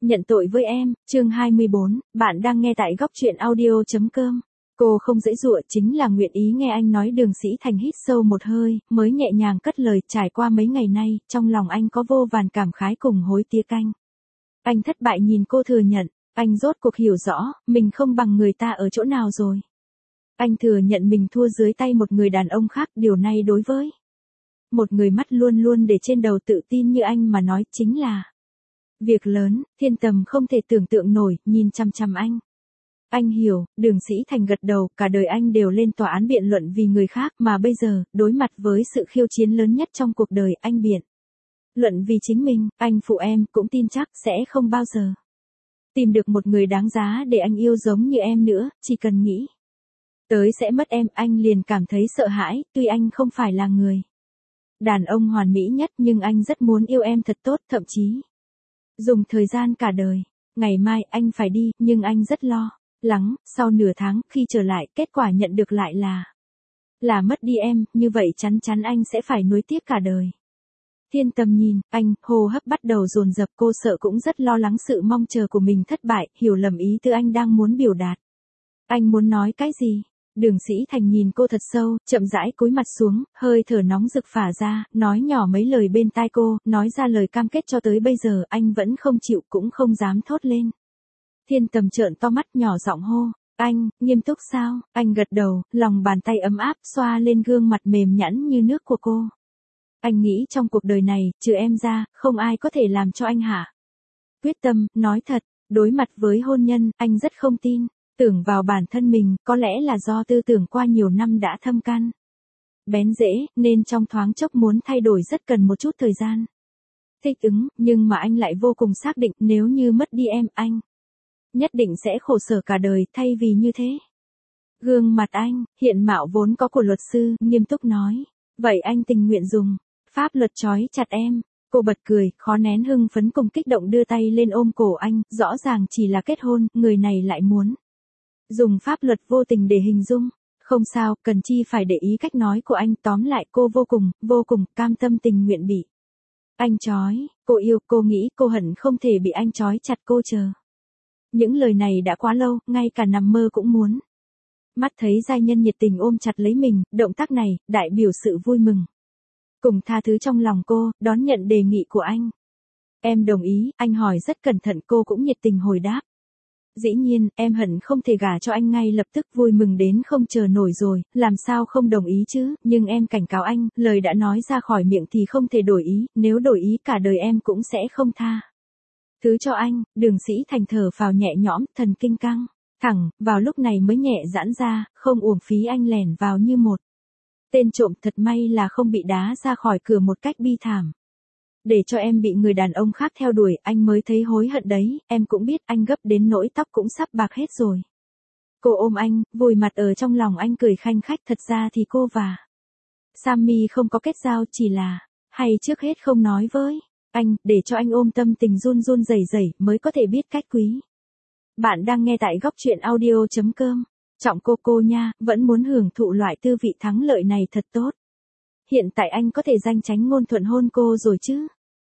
Nhận tội với em, chương 24, bạn đang nghe tại góc truyện audio.com. Cô không dễ dụa chính là nguyện ý nghe anh nói. Đường Sĩ Thành hít sâu một hơi, mới nhẹ nhàng cất lời. Trải qua mấy ngày nay, trong lòng anh có vô vàn cảm khái cùng hối tiếc anh. Anh thất bại nhìn cô thừa nhận, anh rốt cuộc hiểu rõ, mình không bằng người ta ở chỗ nào rồi. Anh thừa nhận mình thua dưới tay một người đàn ông khác. Điều này đối với một người mắt luôn luôn để trên đầu tự tin như anh mà nói chính là việc lớn. Thiên Tầm không thể tưởng tượng nổi, nhìn chằm chằm anh. Anh hiểu, Đường Sĩ Thành gật đầu, cả đời anh đều lên tòa án biện luận vì người khác, mà bây giờ, đối mặt với sự khiêu chiến lớn nhất trong cuộc đời, anh biện luận vì chính mình. Anh phụ em, cũng tin chắc sẽ không bao giờ tìm được một người đáng giá để anh yêu giống như em nữa. Chỉ cần nghĩ tới sẽ mất em, anh liền cảm thấy sợ hãi. Tuy anh không phải là người đàn ông hoàn mỹ nhất, nhưng anh rất muốn yêu em thật tốt, thậm chí dùng thời gian cả đời. Ngày mai anh phải đi, nhưng anh rất lo lắng, sau nửa tháng, khi trở lại, kết quả nhận được lại là mất đi em, như vậy chắn chắn anh sẽ phải nuối tiếc cả đời. Thiên Tầm nhìn anh, hô hấp bắt đầu dồn dập. Cô sợ cũng rất lo lắng sự mong chờ của mình thất bại, hiểu lầm ý tứ anh đang muốn biểu đạt. Anh muốn nói cái gì? Đường Sĩ Thành nhìn cô thật sâu, chậm rãi cúi mặt xuống, hơi thở nóng rực phả ra, nói nhỏ mấy lời bên tai cô, nói ra lời cam kết cho tới bây giờ anh vẫn không chịu, cũng không dám thốt lên. Thiên Tầm trợn to mắt, nhỏ giọng hô, anh, nghiêm túc sao? Anh gật đầu, lòng bàn tay ấm áp xoa lên gương mặt mềm nhẵn như nước của cô. Anh nghĩ trong cuộc đời này, trừ em ra, không ai có thể làm cho anh hạ quyết tâm. Nói thật, đối mặt với hôn nhân, anh rất không tin tưởng vào bản thân mình, có lẽ là do tư tưởng qua nhiều năm đã thâm căn bén rễ, nên trong thoáng chốc muốn thay đổi rất cần một chút thời gian thích ứng. Nhưng mà anh lại vô cùng xác định, nếu như mất đi em, anh nhất định sẽ khổ sở cả đời. Thay vì như thế, gương mặt anh, hiện mạo vốn có của luật sư, nghiêm túc nói, vậy anh tình nguyện dùng pháp luật trói chặt em. Cô bật cười, khó nén hưng phấn cùng kích động, đưa tay lên ôm cổ anh. Rõ ràng chỉ là kết hôn, người này lại muốn dùng pháp luật vô tình để hình dung. Không sao, cần chi phải để ý cách nói của anh. Tóm lại cô vô cùng cam tâm tình nguyện bị anh trói. Cô yêu, cô nghĩ, cô hận không thể bị anh trói chặt. Cô chờ những lời này đã quá lâu, ngay cả nằm mơ cũng muốn. Mắt thấy giai nhân nhiệt tình ôm chặt lấy mình, động tác này đại biểu sự vui mừng cùng tha thứ trong lòng cô. Đón nhận đề nghị của anh, em đồng ý. Anh hỏi rất cẩn thận, cô cũng nhiệt tình hồi đáp. Dĩ nhiên, em hận không thể gả cho anh ngay lập tức. Vui mừng đến không chờ nổi rồi, làm sao không đồng ý chứ. Nhưng em cảnh cáo anh, lời đã nói ra khỏi miệng thì không thể đổi ý. Nếu đổi ý, cả đời em cũng sẽ không tha thứ cho anh. Đường Sĩ Thành thở phào nhẹ nhõm, thần kinh căng thẳng vào lúc này mới nhẹ giãn ra, không uổng phí anh lẻn vào như một tên trộm. Thật may là không bị đá ra khỏi cửa một cách bi thảm, để cho em bị người đàn ông khác theo đuổi. Anh mới thấy hối hận đấy, em cũng biết. Anh gấp đến nỗi tóc cũng sắp bạc hết rồi. Cô ôm anh, vùi mặt ở trong lòng anh, cười khanh khách. Thật ra thì cô và Sammy không có kết giao, chỉ là hay trước hết không nói với anh, để cho anh ôm tâm tình run run rẩy rẩy mới có thể biết cách quý. Bạn đang nghe tại góc truyện audio.com. Trọng cô nha, vẫn muốn hưởng thụ loại tư vị thắng lợi này thật tốt. Hiện tại anh có thể danh chánh ngôn thuận hôn cô rồi chứ?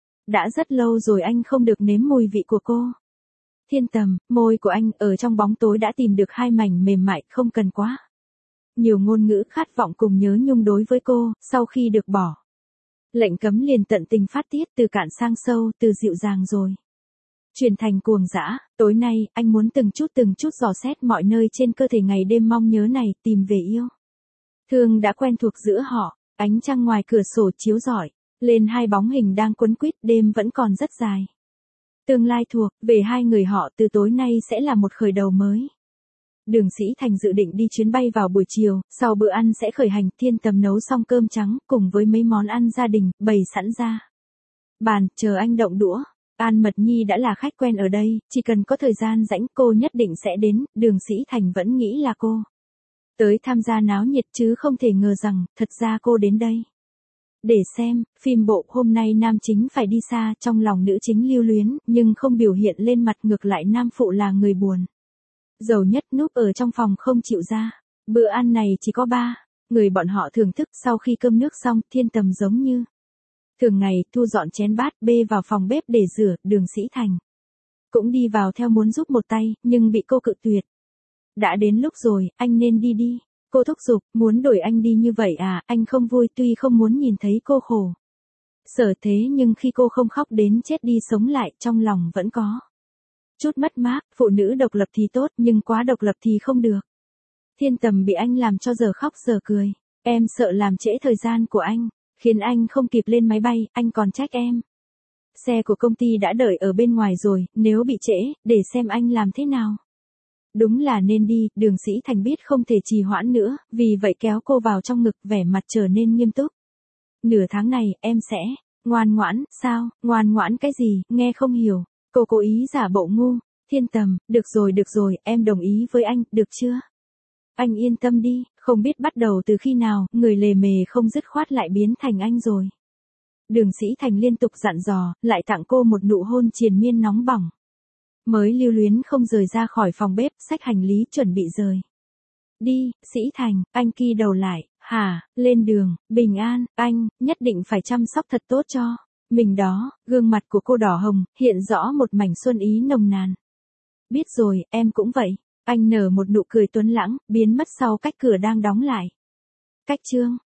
Đã rất lâu rồi anh không được nếm mùi vị của cô. Thiên Tầm, môi của anh ở trong bóng tối đã tìm được hai mảnh mềm mại, không cần quá nhiều ngôn ngữ khát vọng cùng nhớ nhung đối với cô. Sau khi được bỏ lệnh cấm liền tận tình phát tiết, từ cạn sang sâu, từ dịu dàng rồi chuyển thành cuồng dã. Tối nay, anh muốn từng chút dò xét mọi nơi trên cơ thể ngày đêm mong nhớ này, tìm về yêu thương đã quen thuộc giữa họ. Ánh trăng ngoài cửa sổ chiếu rọi lên hai bóng hình đang quấn quýt. Đêm vẫn còn rất dài. Tương lai thuộc về hai người họ, từ tối nay sẽ là một khởi đầu mới. Đường Sĩ Thành dự định đi chuyến bay vào buổi chiều, sau bữa ăn sẽ khởi hành. Thiên Tầm nấu xong cơm trắng, cùng với mấy món ăn gia đình, bày sẵn ra bàn, chờ anh động đũa. An Mật Nhi đã là khách quen ở đây, chỉ cần có thời gian rảnh cô nhất định sẽ đến. Đường Sĩ Thành vẫn nghĩ là cô tới tham gia náo nhiệt chứ không thể ngờ rằng, thật ra cô đến đây để xem phim bộ. Hôm nay nam chính phải đi xa, trong lòng nữ chính lưu luyến, nhưng không biểu hiện lên mặt. Ngược lại nam phụ là người buồn giàu nhất, núp ở trong phòng không chịu ra. Bữa ăn này chỉ có ba người bọn họ thưởng thức. Sau khi cơm nước xong, Thiên Tầm giống như thường ngày thu dọn chén bát, bê vào phòng bếp để rửa. Đường Sĩ Thành cũng đi vào theo muốn giúp một tay, nhưng bị cô cự tuyệt. Đã đến lúc rồi, anh nên đi đi. Cô thúc giục, muốn đổi anh đi như vậy à, anh không vui tuy không muốn nhìn thấy cô khổ. Sở thế nhưng khi cô không khóc đến chết đi sống lại, trong lòng vẫn có chút mất mát, phụ nữ độc lập thì tốt nhưng quá độc lập thì không được. Thiên Tầm bị anh làm cho giờ khóc giờ cười. Em sợ làm trễ thời gian của anh, khiến anh không kịp lên máy bay, anh còn trách em. Xe của công ty đã đợi ở bên ngoài rồi, nếu bị trễ, để xem anh làm thế nào. Đúng là nên đi, Đường Sĩ Thành biết không thể trì hoãn nữa, vì vậy kéo cô vào trong ngực, vẻ mặt trở nên nghiêm túc. Nửa tháng này, em sẽ ngoan ngoãn, sao, ngoan ngoãn cái gì, nghe không hiểu. Cô cố ý giả bộ ngu. Thiên Tầm, được rồi, em đồng ý với anh, được chưa? Anh yên tâm đi, không biết bắt đầu từ khi nào, người lề mề không dứt khoát lại biến thành anh rồi. Đường Sĩ Thành liên tục dặn dò, lại tặng cô một nụ hôn triền miên nóng bỏng. Mới lưu luyến không rời ra khỏi phòng bếp, xách hành lý chuẩn bị rời. Đi, Sĩ Thành, anh ki đầu lại, hả, lên đường, bình an, anh, nhất định phải chăm sóc thật tốt cho mình đó. Gương mặt của cô đỏ hồng, hiện rõ một mảnh xuân ý nồng nàn. Biết rồi, em cũng vậy. Anh nở một nụ cười tuấn lãng, biến mất sau cách cửa đang đóng lại. Cách chương